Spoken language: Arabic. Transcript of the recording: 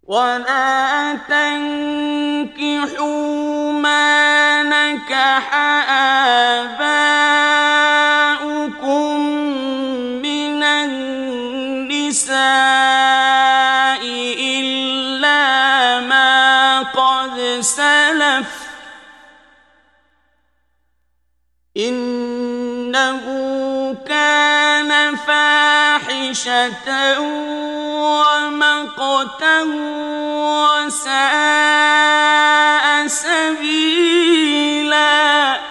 ولا تنكحوا ما نكح آباؤكم من النساء إلا ما قد سلف إنه كان فاحشة ومقتا وساء سبيلا